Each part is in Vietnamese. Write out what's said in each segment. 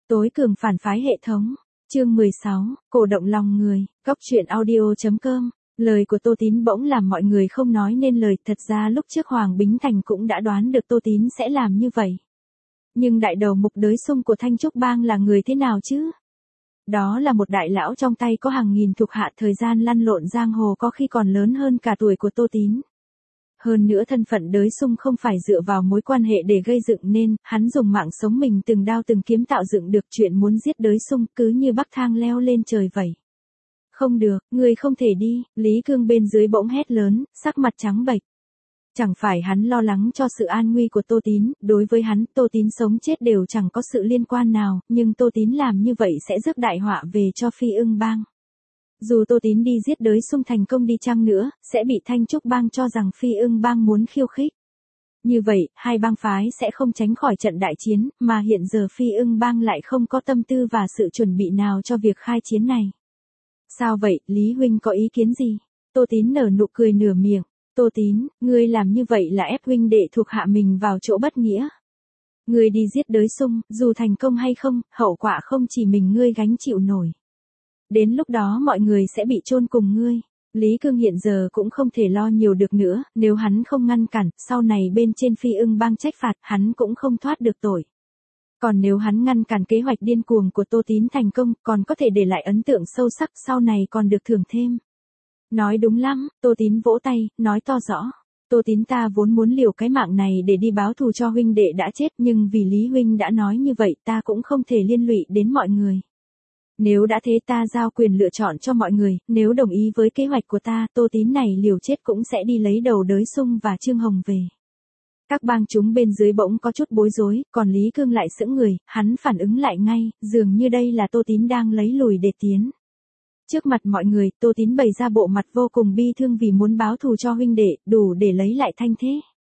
Tối cường phản phái hệ thống. Chương 16, cổ động lòng người. Góc truyện audio.com. Lời của Tô Tín bỗng làm mọi người không nói nên lời. Thật ra lúc trước Hoàng Bính Thành cũng đã đoán được Tô Tín sẽ làm như vậy. Nhưng đại đầu mục đới sung của Thanh Trúc Bang là người thế nào chứ? Đó là một đại lão trong tay có hàng nghìn thuộc hạ, thời gian lăn lộn giang hồ có khi còn lớn hơn cả tuổi của Tô Tín. Hơn nữa thân phận đới sung không phải dựa vào mối quan hệ để gây dựng nên, hắn dùng mạng sống mình từng đao từng kiếm tạo dựng được chuyện muốn giết đới sung, cứ như bắc thang leo lên trời vậy. Không được, ngươi không thể đi, Lý Cương bên dưới bỗng hét lớn, sắc mặt trắng bệch. Chẳng phải hắn lo lắng cho sự an nguy của Tô Tín, đối với hắn, Tô Tín sống chết đều chẳng có sự liên quan nào, nhưng Tô Tín làm như vậy sẽ rước đại họa về cho Phi Ưng Bang. Dù Tô Tín đi giết đới sung thành công đi chăng nữa, sẽ bị Thanh Trúc Bang cho rằng Phi Ưng Bang muốn khiêu khích. Như vậy, hai bang phái sẽ không tránh khỏi trận đại chiến, mà hiện giờ Phi Ưng Bang lại không có tâm tư và sự chuẩn bị nào cho việc khai chiến này. Sao vậy, Lý Huynh có ý kiến gì? Tô Tín nở nụ cười nửa miệng. Tô Tín, ngươi làm như vậy là ép huynh đệ thuộc hạ mình vào chỗ bất nghĩa. Ngươi đi giết đới sung, dù thành công hay không, hậu quả không chỉ mình ngươi gánh chịu nổi. Đến lúc đó mọi người sẽ bị chôn cùng ngươi. Lý Cương hiện giờ cũng không thể lo nhiều được nữa, nếu hắn không ngăn cản, sau này bên trên Phi Ưng Bang trách phạt, hắn cũng không thoát được tội. Còn nếu hắn ngăn cản kế hoạch điên cuồng của Tô Tín thành công, còn có thể để lại ấn tượng sâu sắc, sau này còn được thưởng thêm. Nói đúng lắm, Tô Tín vỗ tay, nói to rõ. Tô Tín, ta vốn muốn liều cái mạng này để đi báo thù cho huynh đệ đã chết, nhưng vì Lý Huynh đã nói như vậy ta cũng không thể liên lụy đến mọi người. Nếu đã thế ta giao quyền lựa chọn cho mọi người, nếu đồng ý với kế hoạch của ta, Tô Tín này liều chết cũng sẽ đi lấy đầu đới sung và Trương Hồng về. Các bang chúng bên dưới bỗng có chút bối rối, còn Lý Cương lại sững người, hắn phản ứng lại ngay, dường như đây là Tô Tín đang lấy lùi để tiến. Trước mặt mọi người, Tô Tín bày ra bộ mặt vô cùng bi thương vì muốn báo thù cho huynh đệ, đủ để lấy lại thanh thế.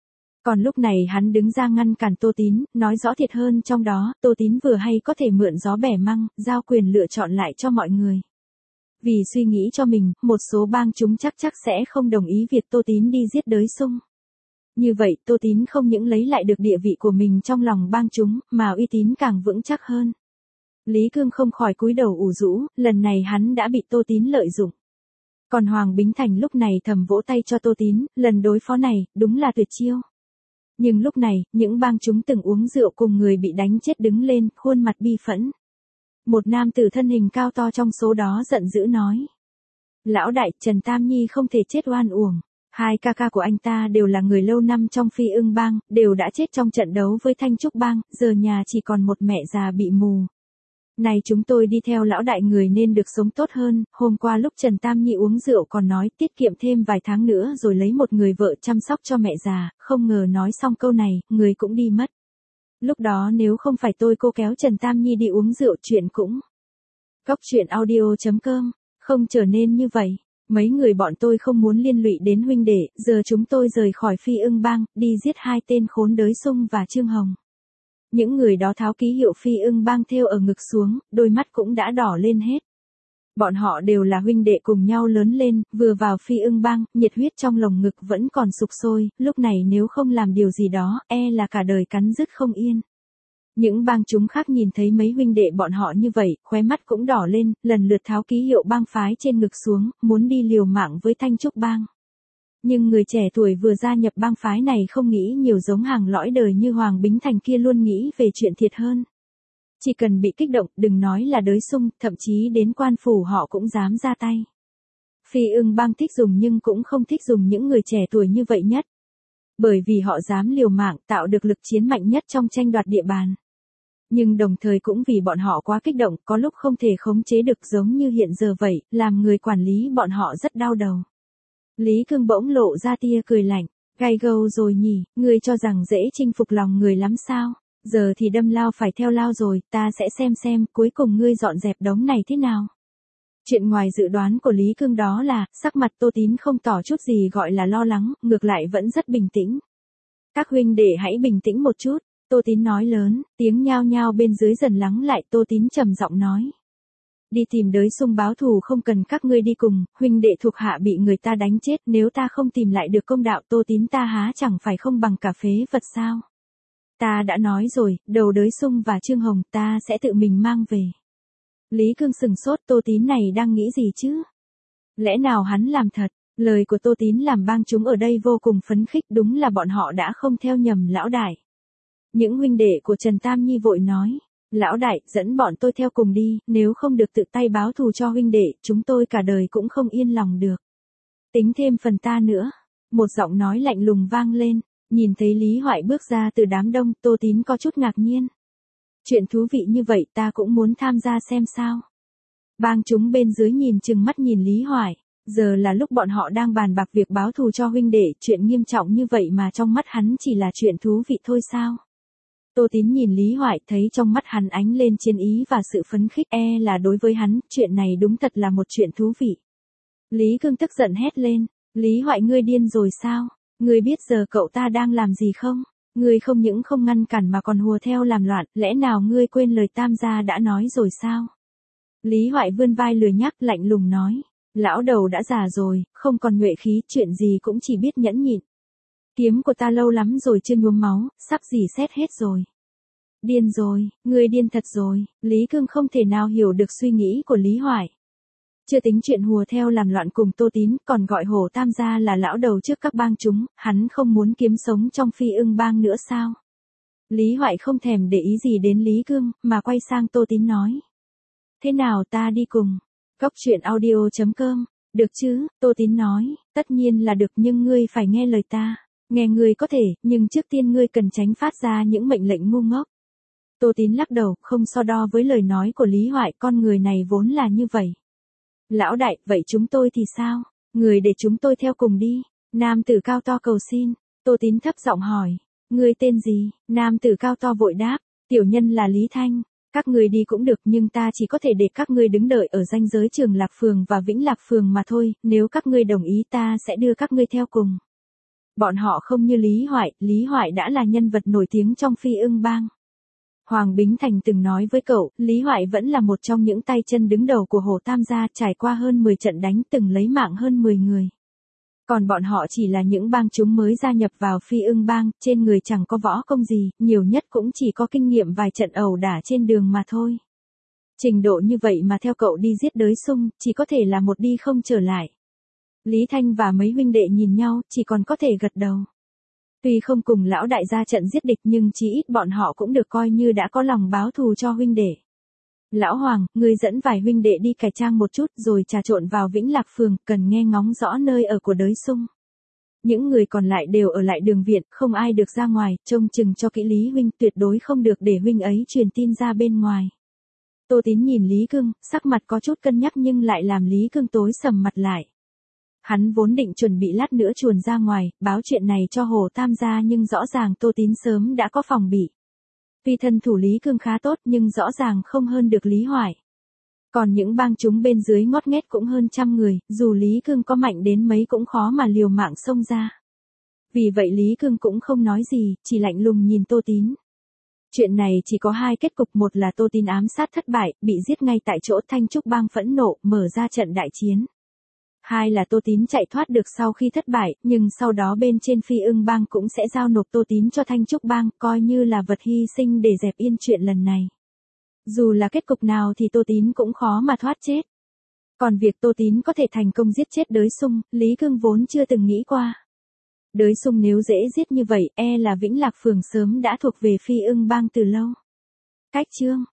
Còn lúc này hắn đứng ra ngăn cản Tô Tín, nói rõ thiệt hơn trong đó, Tô Tín vừa hay có thể mượn gió bẻ măng, giao quyền lựa chọn lại cho mọi người. Vì suy nghĩ cho mình, một số bang chúng chắc sẽ không đồng ý việc Tô Tín đi giết đới sung. Như vậy, Tô Tín không những lấy lại được địa vị của mình trong lòng bang chúng, mà uy tín càng vững chắc hơn. Lý Cương không khỏi cúi đầu ủ rũ, lần này hắn đã bị Tô Tín lợi dụng. Còn Hoàng Bính Thành lúc này thầm vỗ tay cho Tô Tín, lần đối phó này, đúng là tuyệt chiêu. Nhưng lúc này, những bang chúng từng uống rượu cùng người bị đánh chết đứng lên, khuôn mặt bi phẫn. Một nam tử thân hình cao to trong số đó giận dữ nói. Lão đại, Trần Tam Nhi không thể chết oan uổng. Hai ca ca của anh ta đều là người lâu năm trong Phi Ưng Bang, đều đã chết trong trận đấu với Thanh Trúc Bang, giờ nhà chỉ còn một mẹ già bị mù. Này chúng tôi đi theo lão đại người nên được sống tốt hơn, hôm qua lúc Trần Tam Nhi uống rượu còn nói tiết kiệm thêm vài tháng nữa rồi lấy một người vợ chăm sóc cho mẹ già, không ngờ nói xong câu này, người cũng đi mất. Lúc đó nếu không phải tôi cô kéo Trần Tam Nhi đi uống rượu chuyện cũng. Góc truyện audio.com, không trở nên như vậy. Mấy người bọn tôi không muốn liên lụy đến huynh đệ, giờ chúng tôi rời khỏi Phi Ưng Bang, đi giết hai tên khốn đới sung và Trương Hồng. Những người đó tháo ký hiệu Phi Ưng Bang thêu ở ngực xuống, đôi mắt cũng đã đỏ lên hết. Bọn họ đều là huynh đệ cùng nhau lớn lên, vừa vào Phi Ưng Bang, nhiệt huyết trong lồng ngực vẫn còn sục sôi, lúc này nếu không làm điều gì đó, là cả đời cắn rứt không yên. Những bang chúng khác nhìn thấy mấy huynh đệ bọn họ như vậy, khóe mắt cũng đỏ lên, lần lượt tháo ký hiệu bang phái trên ngực xuống, muốn đi liều mạng với Thanh Trúc Bang. Nhưng người trẻ tuổi vừa gia nhập bang phái này không nghĩ nhiều giống hàng lõi đời như Hoàng Bính Thành kia, luôn nghĩ về chuyện thiệt hơn. Chỉ cần bị kích động, đừng nói là đới sung, thậm chí đến quan phủ họ cũng dám ra tay. Phi Ưng Bang thích dùng nhưng cũng không thích dùng những người trẻ tuổi như vậy nhất. Bởi vì họ dám liều mạng tạo được lực chiến mạnh nhất trong tranh đoạt địa bàn. Nhưng đồng thời cũng vì bọn họ quá kích động, có lúc không thể khống chế được giống như hiện giờ vậy, làm người quản lý bọn họ rất đau đầu. Lý Cương bỗng lộ ra tia cười lạnh, gay gâu rồi nhỉ, ngươi cho rằng dễ chinh phục lòng người lắm sao, giờ thì đâm lao phải theo lao rồi, ta sẽ xem cuối cùng ngươi dọn dẹp đống này thế nào. Chuyện ngoài dự đoán của Lý Cương đó là, sắc mặt Tô Tín không tỏ chút gì gọi là lo lắng, ngược lại vẫn rất bình tĩnh. Các huynh đệ hãy bình tĩnh một chút, Tô Tín nói lớn, tiếng nhao nhao bên dưới dần lắng lại, Tô Tín trầm giọng nói. Đi tìm đới sung báo thù không cần các ngươi đi cùng, huynh đệ thuộc hạ bị người ta đánh chết, nếu ta không tìm lại được công đạo Tô Tín ta há chẳng phải không bằng cả phế vật sao. Ta đã nói rồi, đầu đới Sung và Trương Hồng ta sẽ tự mình mang về. Lý Cương sừng sốt, Tô Tín này đang nghĩ gì chứ? Lẽ nào hắn làm thật? Lời của Tô Tín làm bang chúng ở đây vô cùng phấn khích, đúng là bọn họ đã không theo nhầm lão đại. Những huynh đệ của Trần Tam Nhi vội nói, lão đại, dẫn bọn tôi theo cùng đi, nếu không được tự tay báo thù cho huynh đệ, chúng tôi cả đời cũng không yên lòng được. Tính thêm phần ta nữa. Một giọng nói lạnh lùng vang lên, nhìn thấy Lý Hoại bước ra từ đám đông, Tô Tín có chút ngạc nhiên. Chuyện thú vị như vậy ta cũng muốn tham gia xem sao. Bang chúng bên dưới nhìn chừng mắt nhìn Lý Hoại, giờ là lúc bọn họ đang bàn bạc việc báo thù cho huynh đệ, chuyện nghiêm trọng như vậy mà trong mắt hắn chỉ là chuyện thú vị thôi sao? Tô Tín nhìn Lý Hoại thấy trong mắt hắn ánh lên chiến ý và sự phấn khích, là đối với hắn, chuyện này đúng thật là một chuyện thú vị. Lý Cương tức giận hét lên, Lý Hoại ngươi điên rồi sao? Ngươi biết giờ cậu ta đang làm gì không? Ngươi không những không ngăn cản mà còn hùa theo làm loạn, lẽ nào ngươi quên lời Tam gia đã nói rồi sao? Lý Hoại vươn vai lười nhác lạnh lùng nói, lão đầu đã già rồi, không còn nhuệ khí, chuyện gì cũng chỉ biết nhẫn nhịn. Kiếm của ta lâu lắm rồi chưa nhuốm máu, sắp dỉ xét hết rồi. Điên rồi, ngươi điên thật rồi. Lý Cương không thể nào hiểu được suy nghĩ của Lý Hoại. Chưa tính chuyện hùa theo làm loạn cùng Tô Tín, còn gọi Hổ Tam gia là lão đầu trước các bang chúng, hắn không muốn kiếm sống trong Phi Ưng bang nữa sao? Lý Hoại không thèm để ý gì đến Lý Cương, mà quay sang Tô Tín nói. Thế nào ta đi cùng? Góc truyện audio.com, được chứ? Tô Tín nói, tất nhiên là được nhưng ngươi phải nghe lời ta. Nghe ngươi có thể, nhưng trước tiên ngươi cần tránh phát ra những mệnh lệnh ngu ngốc. Tô Tín lắc đầu, không so đo với lời nói của Lý Hoại, con người này vốn là như vậy. Lão đại, vậy chúng tôi thì sao? Người để chúng tôi theo cùng đi. Nam tử cao to cầu xin. Tô Tín thấp giọng hỏi. Ngươi tên gì? Nam tử cao to vội đáp. Tiểu nhân là Lý Thanh. Các ngươi đi cũng được nhưng ta chỉ có thể để các ngươi đứng đợi ở ranh giới Trường Lạc Phường và Vĩnh Lạc Phường mà thôi. Nếu các ngươi đồng ý ta sẽ đưa các ngươi theo cùng. Bọn họ không như Lý Hoại đã là nhân vật nổi tiếng trong Phi Ưng bang. Hoàng Bính Thành từng nói với cậu, Lý Hoại vẫn là một trong những tay chân đứng đầu của Hổ Tam gia, trải qua hơn 10 trận đánh, từng lấy mạng hơn 10 người. Còn bọn họ chỉ là những bang chúng mới gia nhập vào Phi Ưng bang, trên người chẳng có võ công gì, nhiều nhất cũng chỉ có kinh nghiệm vài trận ẩu đả trên đường mà thôi. Trình độ như vậy mà theo cậu đi giết đới Sung, chỉ có thể là một đi không trở lại. Lý Thanh và mấy huynh đệ nhìn nhau, chỉ còn có thể gật đầu. Tuy không cùng lão đại ra trận giết địch nhưng chí ít bọn họ cũng được coi như đã có lòng báo thù cho huynh đệ. Lão Hoàng, ngươi dẫn vài huynh đệ đi cải trang một chút rồi trà trộn vào Vĩnh Lạc Phường, cần nghe ngóng rõ nơi ở của đới Sung. Những người còn lại đều ở lại đường viện, không ai được ra ngoài, trông chừng cho kỹ Lý huynh, tuyệt đối không được để huynh ấy truyền tin ra bên ngoài. Tô Tín nhìn Lý Cương, sắc mặt có chút cân nhắc nhưng lại làm Lý Cương tối sầm mặt lại. Hắn vốn định chuẩn bị lát nữa chuồn ra ngoài, báo chuyện này cho Hồ Tam gia nhưng rõ ràng Tô Tín sớm đã có phòng bị. Tuy thân thủ Lý Cương khá tốt nhưng rõ ràng không hơn được Lý Hoại. Còn những bang chúng bên dưới ngót nghét cũng hơn 100 người, dù Lý Cương có mạnh đến mấy cũng khó mà liều mạng xông ra. Vì vậy Lý Cương cũng không nói gì, chỉ lạnh lùng nhìn Tô Tín. Chuyện này chỉ có hai kết cục, một là Tô Tín ám sát thất bại, bị giết ngay tại chỗ, Thanh Trúc bang phẫn nộ, mở ra trận đại chiến. Hai là Tô Tín chạy thoát được sau khi thất bại, nhưng sau đó bên trên Phi Ưng bang cũng sẽ giao nộp Tô Tín cho Thanh Trúc bang, coi như là vật hy sinh để dẹp yên chuyện lần này. Dù là kết cục nào thì Tô Tín cũng khó mà thoát chết. Còn việc Tô Tín có thể thành công giết chết đới Sung, Lý Cương vốn chưa từng nghĩ qua. Đới Sung nếu dễ giết như vậy, là Vĩnh Lạc Phường sớm đã thuộc về Phi Ưng bang từ lâu. Cách chương